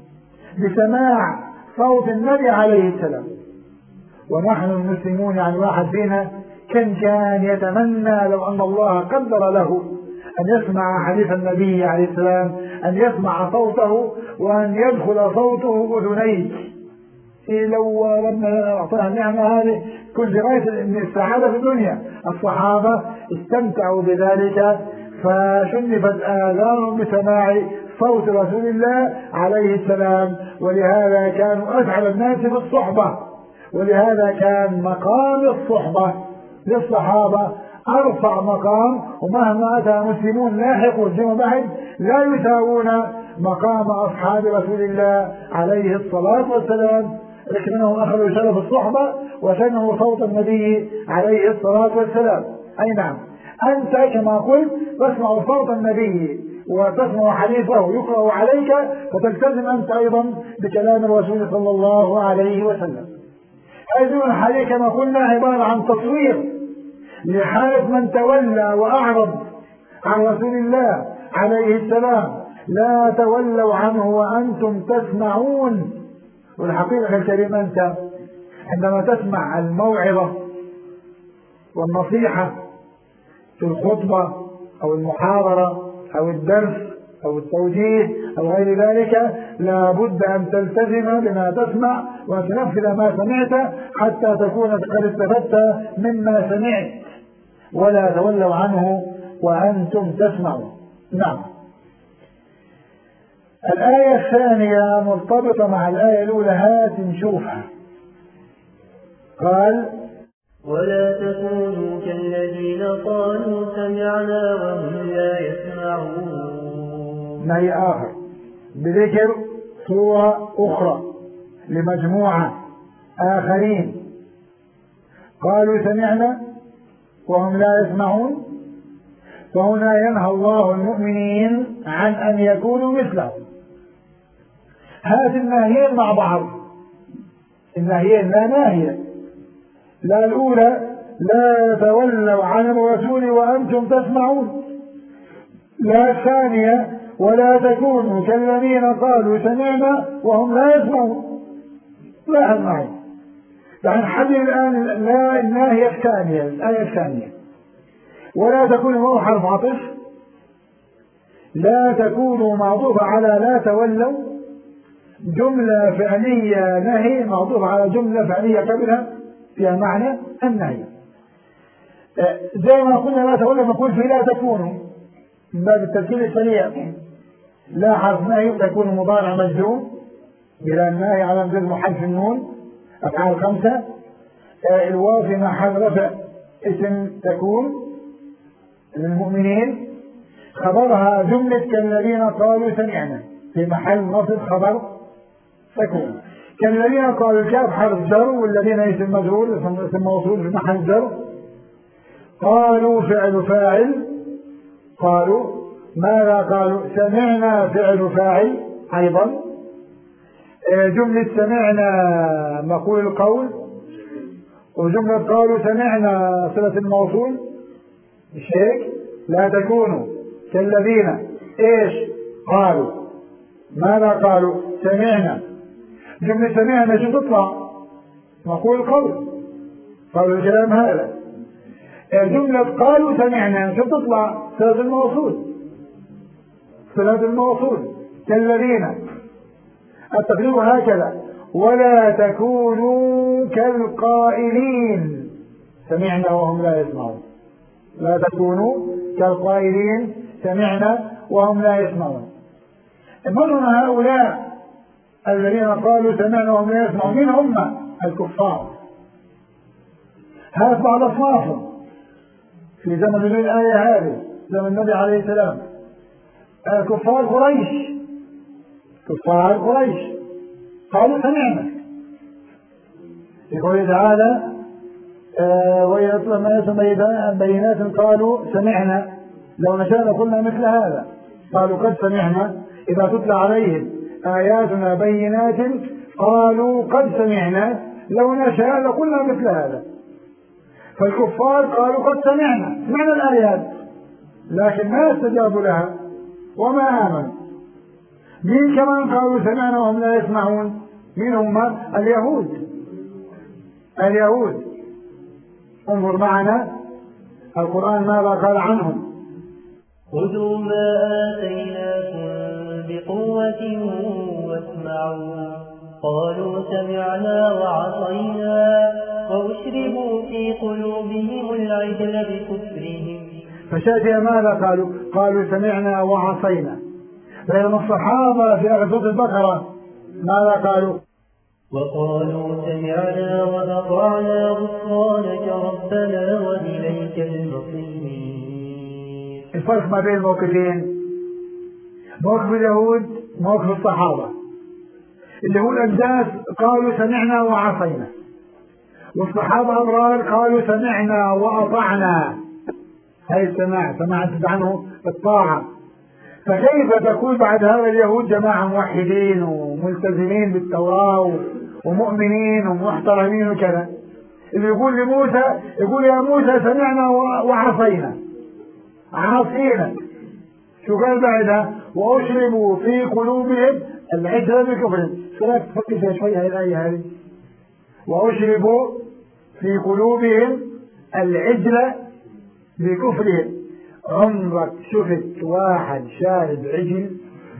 بسماع صوت النبي عليه السلام. ونحن المسلمون يعني واحد فينا كان كان يتمنى لو أن الله قدر له أن يسمع حديث النبي عليه السلام، أن يسمع صوته وأن يدخل صوته أذنيه. إيه لو ربنا أعطاها النعمة هذه كل غاية من السعادة في الدنيا. الصحابة استمتعوا بذلك فشنفت آذانهم بسماع صوت رسول الله عليه السلام، ولهذا كانوا أسعد الناس في الصحبة، ولهذا كان مقام الصحبة للصحابة أرفع مقام، ومهما أتى مسلمون لاحقوا فيما بعد لا يساوون مقام أصحاب رسول الله عليه الصلاة والسلام، لكنهم أخذوا شرف الصحبة وسمعوا صوت النبي عليه الصلاة والسلام. أي نعم، أنت كما قلت تسمع صوت النبي وتسمع حديثه يقرأ عليك فتلتزم أنت أيضا بكلام الرسول صلى الله عليه وسلم. هذه الحالة كما قلنا عبارة عن تصوير لحالة من تولى وأعرض عن رسول الله عليه السلام. لا تولوا عنه وأنتم تسمعون. والحقيقة الكريمة أنت عندما تسمع الموعظة والنصيحة في الخطبة أو المحاضرة أو الدرس أو التوجيه أو غير ذلك لا بد أن تلتزم بما تسمع وتنفذ ما سمعت حتى تكون قد استفدت مما سمعت. ولا تولوا عنه وأنتم تسمعون. نعم. الآية الثانية مرتبطة مع الآية الأولى، هات نشوفها. قال ولا تكونوا كالذين قالوا سمعنا وهم لا يسمعون. نهي آخر بذكر صورة أخرى لمجموعة آخرين قالوا سمعنا وهم لا يسمعون. فهنا ينهى الله المؤمنين عن أن يكونوا مثله. هذه الناهيين مع بعض، الناهيين لا ناهية، لا الأولى لا تولوا عن الرسول وأنتم تسمعون، لا الثانية ولا تكونوا كالذين قالوا سمعنا وهم لا يسمعون. لا يسمعون. يعني حدث الآن لا الناهية الثانية، الآية الثانية ولا تكونوا هو حرف عطف، لا تكونوا معطوفة على لا تولوا، جملة فعلية نهي معطوفة على جملة فعلية قبلها فيها معنى النهي. زي ما قلنا لا تولوا نقول في لا تكونوا من باب التركيب السريع، لا حرف نهي تكون مضارع مجزوم بلا النهي على جزم حذف النون أفعال خمسة. الواو في محل رفع اسم تكون للمؤمنين، خبرها جملة كالذين قالوا سمعنا في محل نصب خبر تكون. كالذين قالوا الكاف حرف جر والذين اسم مجرور اسم موصول في محل جر. قالوا فعل فاعل، قالوا ماذا قالوا؟ سمعنا فعل فاعل أيضا. جملة سمعنا مقول القول وجملة قالوا سمعنا صلة الموصول مش هيك؟ لا تكونوا كالذين ايش قالوا. ماذا قالوا؟ سمعنا. جملة سمعنا شو تطلع؟ مقول قول، قالوا الكلام هذا. جملة قالوا سمعنا شو تطلع؟ صلة الموصول، صلة الموصول كالذين. التقريب هكذا: ولا تكونوا كالقائلين سمعنا وهم لا يسمعون. لا تكونوا كالقائلين سمعنا وهم لا يسمعون. من هؤلاء الذين قالوا سمعنا وهم لا يسمعون؟ من هم؟ الكفار. هذا بعض أصنافهم في زمن الآية هذه، زمن النبي عليه السلام. كفار قريش، كفار قريش قالوا سمعنا. يقول تعالى: آه وإذا تتلى عليهم بينات قالوا سمعنا لو نشاء قلنا مثل هذا. قالوا قد سمعنا إذا تتلى عليهم آياتنا بينات قالوا قد سمعنا لو نشاء لقلنا مثل هذا. فالكفار قالوا قد سمعنا، سمعنا الآيات لكن ما استجابوا لها وما آمنوا. مين كمان قالوا سمعنا وهم لا يسمعون؟ مين هم؟ اليهود. اليهود انظر معنا القرآن ماذا قال عنهم: خذوا ما آتيناكم بقوة واسمعوا. قالوا سمعنا وعصينا وأشربوا في قلوبهم العجل بكفرهم. فشاتي ماذا قالوا؟ قالوا سمعنا وعصينا. بينما الصحابة في غزوة البقرة ماذا قالوا؟ وقالوا سمعنا وأطعنا غفرانك ربنا وإليك المصير. الفرق ما بين الموقفين: موقف اليهود موقف الصحابة. اليهود الأنداس قالوا سمعنا وعصينا، والصحابة الأبرار قالوا سمعنا وأطعنا. هاي السماع سمعت عنه الطاعة. فكيف تكون بعد هذا اليهود جماعة موحدين وملتزمين بالتوراة ومؤمنين ومحترمين وكذا؟ اللي يقول لموسى يقول: يا موسى سمعنا وعصينا، عاصينا. شو قال بعدها؟ وأشربوا في قلوبهم العجل بكفرهم. شو رايك تفكر فيها شوي هاي الآية هذه؟ وأشربوا في قلوبهم العجل بكفرهم. عمرك شفت واحد شارب عجل؟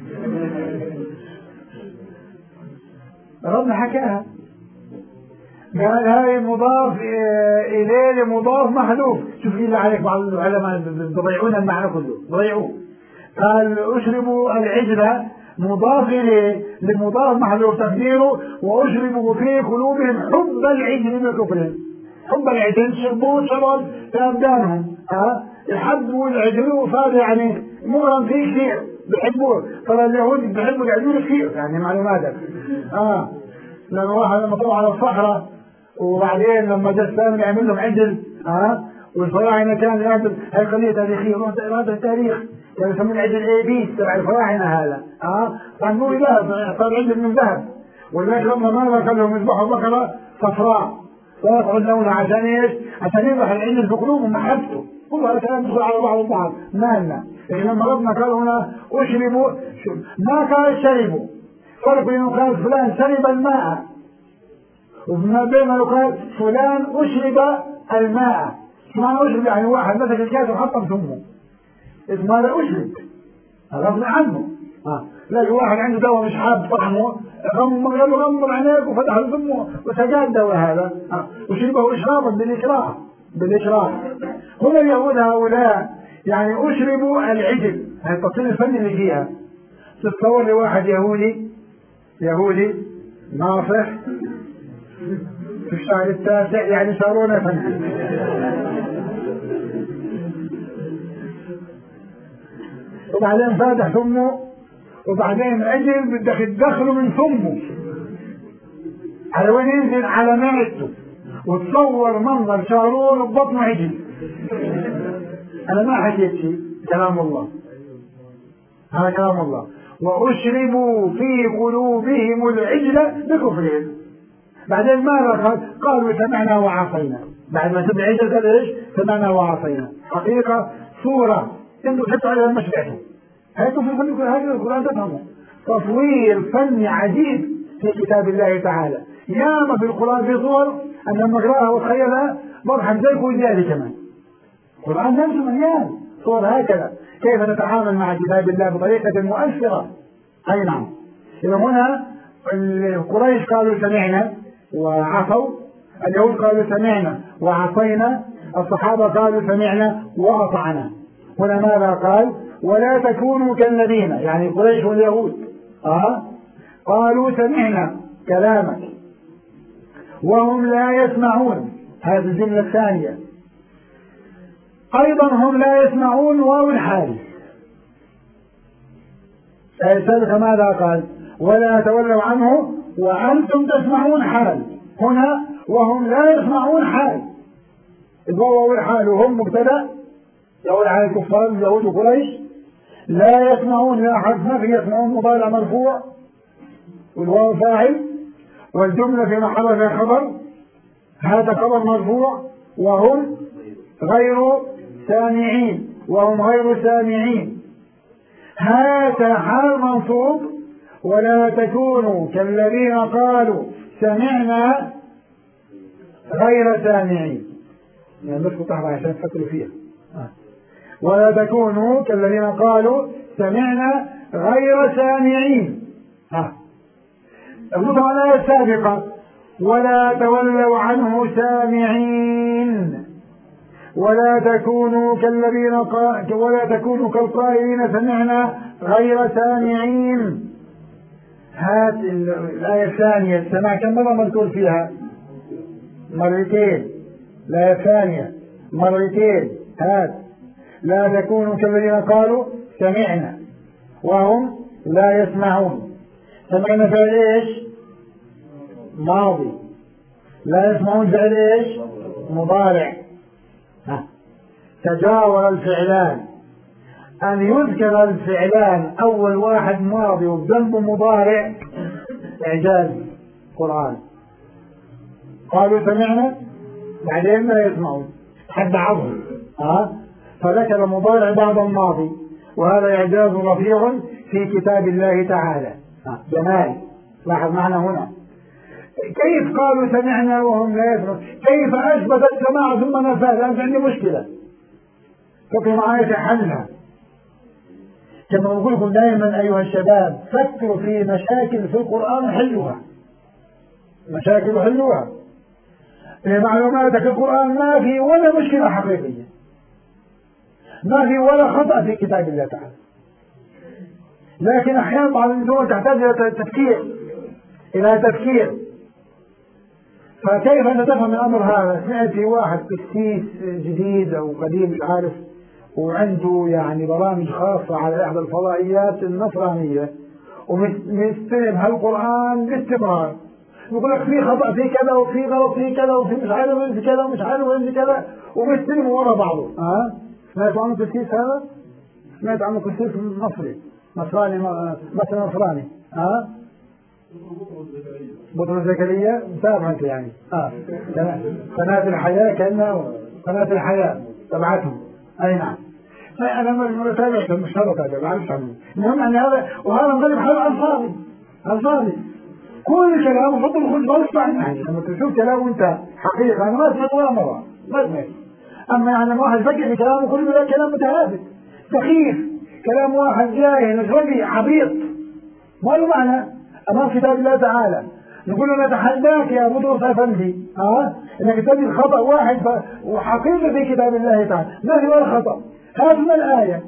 ربنا حكاها، قال هاي مضاف إليه مضاف محذوف. شوف اللي عليك بعض العلماء بيضيعون المعنى كله، ضيعوه. قال أشربوا العجل مضاف إليه لمضاف محذوف تقديره: وأشربوا في قلوبهم حب العجل بكفرهم. حب العجل شربوه شرب في أبدانهم، ها يحبوا العجل، وصار يعني مغرم فيه كثير بيحبوه. ترى اليهود بيحبوا العجول كثير، يعني معلوماتك. اه لما واحد لما طلع على الصحراء وبعدين لما جاء السامي يعمل لهم عجل، اه والفراعنه كان يعمل هاي قضيه تاريخيه، هذا التاريخ يعني يسمون العجل اي بي تبع الفراعنه هذا، اه عملوا ذهب، صار عجل من ذهب. ولذلك لما ماذا قال لهم يذبحوا بقره صفراء ويقعد لونها عشان ايش؟ عشان يذبح العجل في قلوبهم محبته. كل هذا الكلام يدخل على بعض البعض. مالنا يعني لما ربنا قال هنا اشربوا، ما قال شربوا. فرق بينه قال فلان شرب الماء، وما بينه قال فلان اشرب الماء. شو معنى اشرب؟ يعني واحد مسك الكاس وحطه بثمه، اسمه هذا اشرب، غصب عنه. اه لا واحد عنده دواء مش حاب طعمه، غمض قال له غمض عينيك وفتح له فمه وسقى الدواء هذا، اه اشربه اشرابا بالاكراه، بالاكراه. هنا اليهود هؤلاء يعني اشربوا العجل، هذا التفصيل الفني اللي فيها. تتصور لي واحد يهودي يهودي ناصح في الشهر التاسع يعني صارونا فني، وبعدين فاتح ثمه، وبعدين عجل بدك تدخله من ثمه على وين ينزل على معدته، وتصور منظر شارون وبطنه عجل. انا ما حكيت شيء، كلام الله، هذا كلام الله. واشربوا في قلوبهم العجل بكفرهم. بعدين ماذا قال؟ قالوا سمعنا وعصينا. بعد ما سمع عيسى قال ايش؟ سمعنا وعصينا. حقيقة صورة انتم تحطوا عليها المشبعة. هاتوا في كل هذه القرآن تفهموا. تصوير فني عجيب في كتاب الله تعالى. ياما في القرآن في صور أن لما أقرأها وأتخيلها بضحك زيك وزيادة كمان. القرآن نفسه مليان صور هكذا. كيف نتعامل مع كتاب الله بطريقة مؤثرة. أي نعم. إذا هنا قريش قالوا سمعنا وعصوا، اليهود قالوا سمعنا وعصينا، الصحابة قالوا سمعنا وأطعنا. هنا ماذا قال؟ ولا تكونوا كالذين، يعني قريش واليهود أه؟ قالوا سمعنا كلامك وهم لا يسمعون. هذه الجملة الثانية أيضا هم لا يسمعون واو الحال. السابقة ماذا قال؟ ولا تولوا عنه وأنتم تسمعون حال. هنا وهم لا يسمعون حال. الواو الحال وهم مبتدأ يقول على الكفار اليهود وقريش. لا يسمعون لا حرف نفي، يسمعون مضارع مرفوع والواو فاعل والجملة في محل فيها خبر. هذا خبر مرفوع وهم غير سامعين، وهم غير سامعين. هذا حال منصوب. ولا تكونوا كالذين قالوا سمعنا غير سامعين. يعني بس تحت عشان تفكروا فيها. ولا تكونوا كالذين قالوا سمعنا غير سامعين. ها النقطة الآية السابقة ولا تولوا عنه سامعين. ولا تكونوا كالذين قال ولا تكونوا كالقائلين سمعنا غير سامعين. هذه الآية الثانية السماع كم مرة مذكور فيها؟ مرتين. الآية الثانية مرتين. هذا لا تكونوا كالذين قالوا سمعنا وهم لا يسمعون. سمعنا فعل ايش؟ ماضي. لا يسمعون فعل ايش؟ مضارع. ها. تجاور الفعلان. أن يذكر الفعلان أول واحد ماضي وبجنبه مضارع إعجاز قرآن. قالوا سمعنا بعدين لا يسمعون حد عظم. ها فذكر مضارع بعد الماضي، وهذا إعجاز رفيع في كتاب الله تعالى. جمال. لاحظ معنا هنا كيف قالوا سمعنا وهم لا يسمعون، كيف أثبت السماع ثم نفاه. أنت عندي مشكلة فكروا معايا في حلها. كما أقول لكم دائما أيها الشباب فكروا في مشاكل في القرآن حلوها. مشاكل حلوها. معلوماتك القرآن ما في ولا مشكلة حقيقية، ما في ولا خطأ في كتاب الله تعالى، لكن أحيانا بعض الأمور تحتاج إلى تفكير إلى تفكير. فكيف أنت تفهم الأمر هذا؟ سمعت في واحد قسيس جديد أو قديم مش عارف وعنده يعني برامج خاصة على إحدى الفضائيات النصرانية ومستلم هالقرآن باستمرار، يقول لك في خطأ في كذا وفي غلط في كذا وفي مش عارف وين في كذا ومش عارف وين في كذا ومستلم ورا بعضه. ها سمعت عنه قسيس هذا؟ سمعت عنه قسيس مصري نصراني مثلا نصراني. ها بطرس زكريا متابع انت يعني. اه قناة الحياة كأنه قناة الحياة تبعتهم. اي نعم. انا ما تابعت مش هذا ما اعرفش عنه. المهم ان هذا وهذا مغلب حاله على الفاضي على الفاضي. كل كلامه فضل خذ بالك يعني لما تشوف كلامه انت حقيقة انا ما سمعت ولا مرة ما سمعت. اما يعني واحد فكر في كلامه كله ده كلام متهافت سخيف، كلام واحد جاهل غبي عبيط ما له معنى امام كتاب الله تعالى. نقول له نتحداك يا بطرس افندي اه انك تجد خطأ واحد ف... وحقيقة في كتاب الله تعالى ما في ولا خطأ. هذه الآية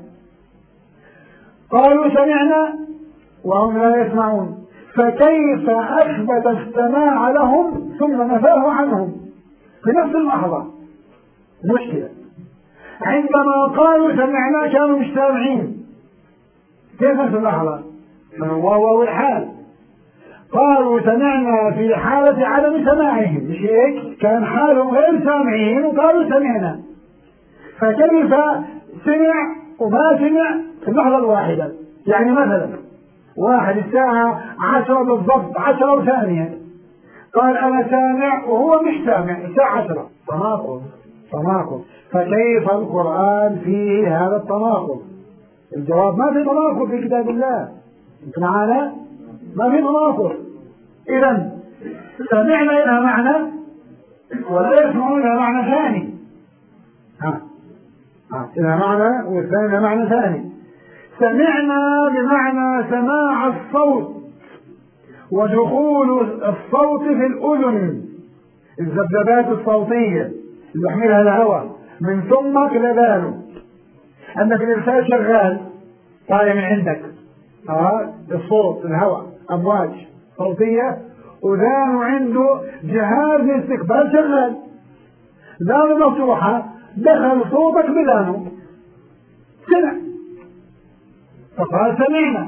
قالوا سمعنا وهم لا يسمعون، فكيف أثبت السماع لهم ثم نفاه عنهم في نفس اللحظة؟ مشكلة. عندما قالوا سمعنا كانوا مش سامعين. كيف نفس اللحظة؟ من الواو الحال. قالوا سمعنا في حالة عدم سماعهم مش هيك؟ كان حالهم غير سامعين وقالوا سمعنا. فكيف سمع وما سمع في اللحظة الواحدة؟ يعني مثلا واحد الساعة عشرة بالضبط عشرة وثانية قال أنا سامع وهو مش سامع الساعة عشرة. تناقض تناقض. فكيف القرآن فيه هذا التناقض؟ الجواب ما في تناقض في كتاب الله. انت معنا؟ ما في تناقض. إذا سمعنا لها معنى ولا يسمعون لها معنى ثاني. ها ها لها معنى والثاني لها معنى ثاني. سمعنا بمعنى سماع الصوت ودخول الصوت في الأذن، الذبذبات الصوتية اللي يحملها الهواء من ثمك لبانه. عندك الإرسال شغال طالع من عندك آه الصوت الهواء أمواج صوتية، وذانه عنده جهاز الاستقبال شغال، ذانه مفتوحة دخل صوتك بذانه سمع، فقال سمعنا.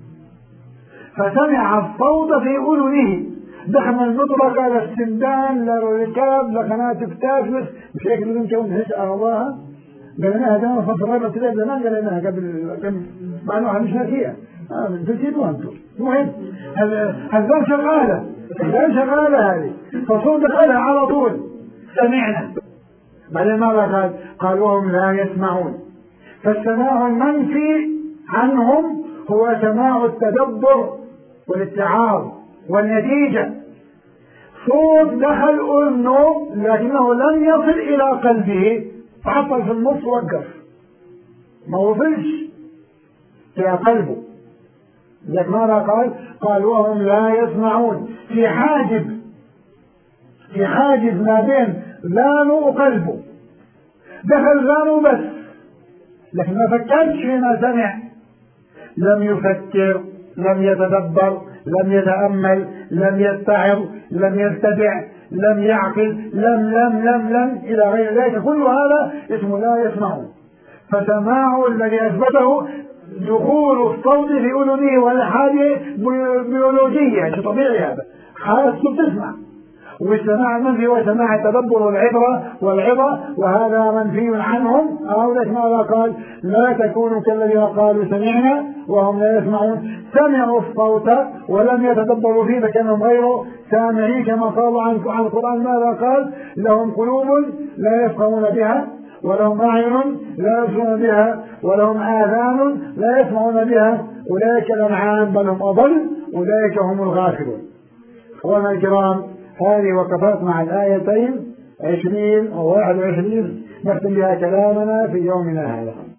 فسمع الصوت في أذنه، دخل المطرق على السندان للركاب لقناة فتاش بس مش هيك لازم كون هسأل الله قالناها دائما صفر ربع كده زمان قالناها قبل كم معلومة مش ناسيها اه من تنسيتوا انتم. المهم هالذان شغالة هالذان شغالة هذه، فصوت دخلها على طول سمعنا. بعدين ماذا قال؟ قال وهم لا يسمعون. فالسماع المنفي عنهم هو سماع التدبر والاتعاظ والنتيجة. صوت دخل أذنه لكنه لم يصل إلى قلبه، تعطل في النص وقف ما وصلش إلى قلبه. لذلك ماذا قال؟ قال وهم لا يسمعون، في حاجب في حاجز ما بين ذانه وقلبه، دخل ذانه بس لكن ما فكرش فيما سمع، لم يفكر لم يتدبر لم يتأمل لم يتعظ لم يتبع لم يعقل لم لم لم لم إلى غير ذلك. كل هذا اسمه لا يسمعون. فسماع الذي أثبته دخول الصوت في أذنه، وهذا حاجة بيولوجية شيء طبيعي، هذا حاسه بتسمع. والسماع المنفي هو سماع التدبر والعبرة والعظة، وهذا منفي عنهم. أو ماذا قال؟ لا تكونوا كالذين قالوا سمعنا وهم لا يسمعون. سمعوا الصوت ولم يتدبروا فيه فكانهم غير سامعين، كما قال عن عن القرآن ماذا قال؟ لهم قلوب لا يفقهون بها ولهم أعين لا يبصرون بها ولهم آذان لا يسمعون بها أولئك الأنعام بل هم أضل أولئك هم الغافلون. أخوانا الكرام، هذه وقفات مع الآيتين عشرين أو واحد وعشرين نختم بها كلامنا في يومنا هذا.